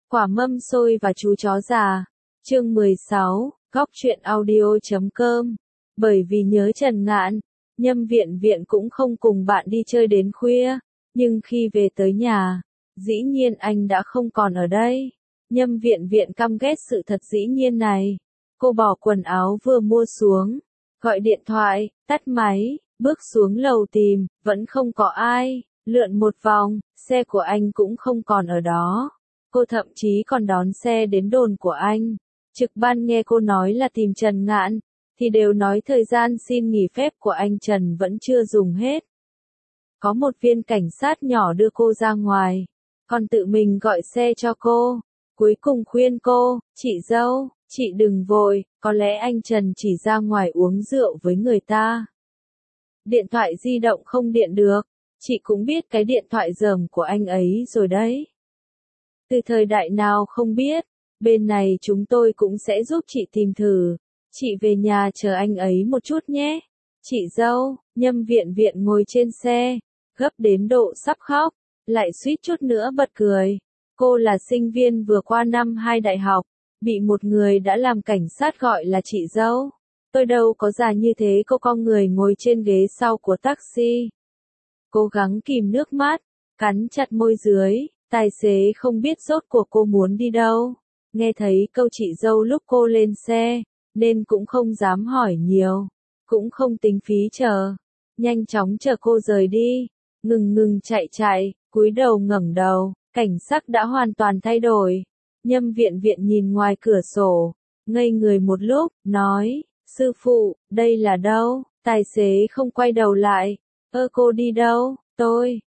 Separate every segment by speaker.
Speaker 1: Quả mâm xôi và chú chó già. Chương 16, góc truyện audio.com. Bởi vì nhớ Trần Ngạn, Nhâm Viện Viện cũng không cùng bạn đi chơi đến khuya, nhưng khi về tới nhà, dĩ nhiên anh đã không còn ở đây. Nhâm Viện Viện căm ghét sự thật dĩ nhiên này. Cô bỏ quần áo vừa mua xuống, gọi điện thoại, tắt máy, bước xuống lầu tìm, vẫn không có ai. Lượn một vòng, xe của anh cũng không còn ở đó. Cô thậm chí còn đón xe đến đồn của anh. Trực ban nghe cô nói là tìm Trần Ngạn, thì đều nói thời gian xin nghỉ phép của anh Trần vẫn chưa dùng hết. Có một viên cảnh sát nhỏ đưa cô ra ngoài, còn tự mình gọi xe cho cô. Cuối cùng khuyên cô, chị dâu, chị đừng vội, có lẽ anh Trần chỉ ra ngoài uống rượu với người ta. Điện thoại di động không điện được, chị cũng biết cái điện thoại dởm của anh ấy rồi đấy. Từ thời đại nào không biết, bên này chúng tôi cũng sẽ giúp chị tìm thử. Chị về nhà chờ anh ấy một chút nhé. Chị dâu, Nhâm Viện Viện ngồi trên xe, gấp đến độ sắp khóc, lại suýt chút nữa bật cười. Cô là sinh viên vừa qua năm 2 đại học, bị một người đã làm cảnh sát gọi là chị dâu. Tôi đâu có già như thế. Cô con người ngồi trên ghế sau của taxi, cố gắng kìm nước mắt, cắn chặt môi dưới. Tài xế không biết rốt cuộc cô muốn đi đâu. Nghe thấy câu chị dâu lúc cô lên xe, nên cũng không dám hỏi nhiều, cũng không tính phí chờ. Nhanh chóng chờ cô rời đi, ngừng chạy, cúi đầu ngẩng đầu, cảnh sắc đã hoàn toàn thay đổi. Nhâm Viện Viện nhìn ngoài cửa sổ, ngây người một lúc, nói, sư phụ, đây là đâu? Tài xế không quay đầu lại, cô đi đâu? Tôi,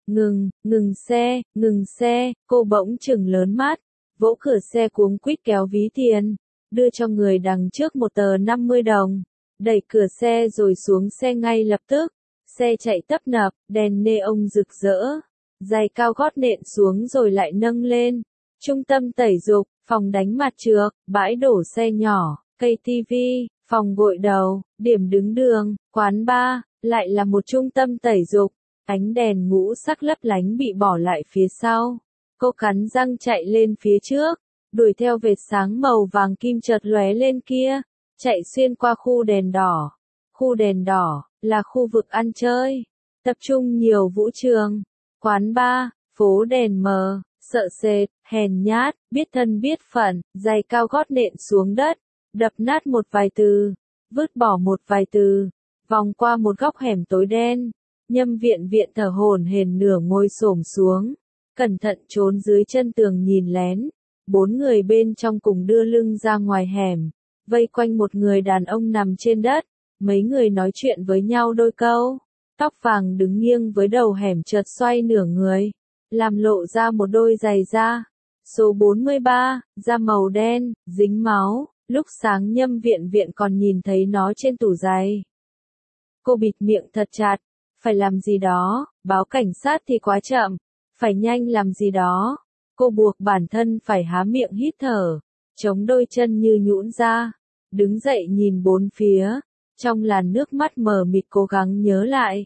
Speaker 1: ngừng xe, cô bỗng chừng lớn mắt, vỗ cửa xe cuống quýt kéo ví tiền, đưa cho người đằng trước một tờ 50 đồng, đẩy cửa xe rồi xuống xe ngay lập tức. Xe chạy tấp nập, đèn neon rực rỡ, giày cao gót nện xuống rồi lại nâng lên. Trung tâm tẩy dục, phòng đánh mặt trược, bãi đổ xe nhỏ, cây tivi, phòng gội đầu, điểm đứng đường, quán bar, lại là một trung tâm tẩy dục. Ánh đèn ngũ sắc lấp lánh bị bỏ lại phía sau. Cô cắn răng chạy lên phía trước, đuổi theo vệt sáng màu vàng kim chợt lóe lên kia, chạy xuyên qua khu đèn đỏ. Khu đèn đỏ là khu vực ăn chơi, tập trung nhiều vũ trường, quán bar, phố đèn mờ, sợ sệt, hèn nhát, biết thân biết phận, giày cao gót nện xuống đất, đập nát một vài từ, vứt bỏ một vài từ, vòng qua một góc hẻm tối đen. Nhâm Viện Viện thở hổn hển nửa ngồi xổm xuống, cẩn thận trốn dưới chân tường nhìn lén. 4 người bên trong cùng đưa lưng ra ngoài hẻm, vây quanh một người đàn ông nằm trên đất. Mấy người nói chuyện với nhau đôi câu. Tóc vàng đứng nghiêng với đầu hẻm chợt xoay nửa người, làm lộ ra một đôi giày da. Số 43, da màu đen, dính máu. Lúc sáng Nhâm Viện Viện còn nhìn thấy nó trên tủ giày. Cô bịt miệng thật chặt. Phải làm gì đó, báo cảnh sát thì quá chậm, phải nhanh làm gì đó. Cô buộc bản thân phải há miệng hít thở, chống đôi chân như nhũn ra, đứng dậy nhìn bốn phía, trong làn nước mắt mờ mịt cố gắng nhớ lại.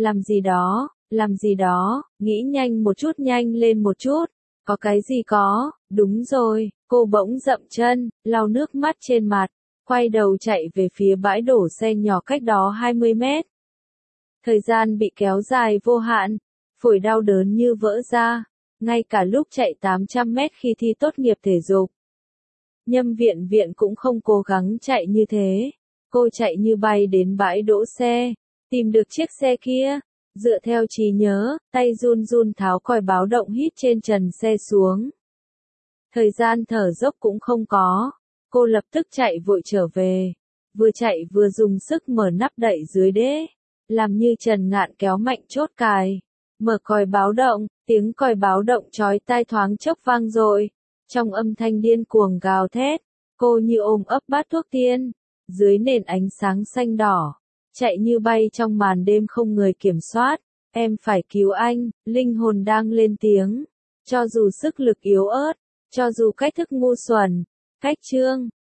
Speaker 1: Làm gì đó, nghĩ nhanh lên một chút, có cái gì có, đúng rồi, cô bỗng dậm chân, lau nước mắt trên mặt, quay đầu chạy về phía bãi đổ xe nhỏ cách đó 20 mét. Thời gian bị kéo dài vô hạn, phổi đau đớn như vỡ ra, ngay cả lúc chạy 800 mét khi thi tốt nghiệp thể dục. Nhâm Viện Viện cũng không cố gắng chạy như thế, cô chạy như bay đến bãi đỗ xe, tìm được chiếc xe kia, dựa theo trí nhớ, tay run run tháo còi báo động hít trên trần xe xuống. Thời gian thở dốc cũng không có, cô lập tức chạy vội trở về, vừa chạy vừa dùng sức mở nắp đậy dưới đế. Làm như Trần Ngạn kéo mạnh chốt cài, mở còi báo động, tiếng còi báo động chói tai thoáng chốc vang dội. Trong âm thanh điên cuồng gào thét, cô như ôm ấp bát thuốc tiên, dưới nền ánh sáng xanh đỏ, chạy như bay trong màn đêm không người kiểm soát. Em phải cứu anh, linh hồn đang lên tiếng. Cho dù sức lực yếu ớt, cho dù cách thức ngu xuẩn, cách chương,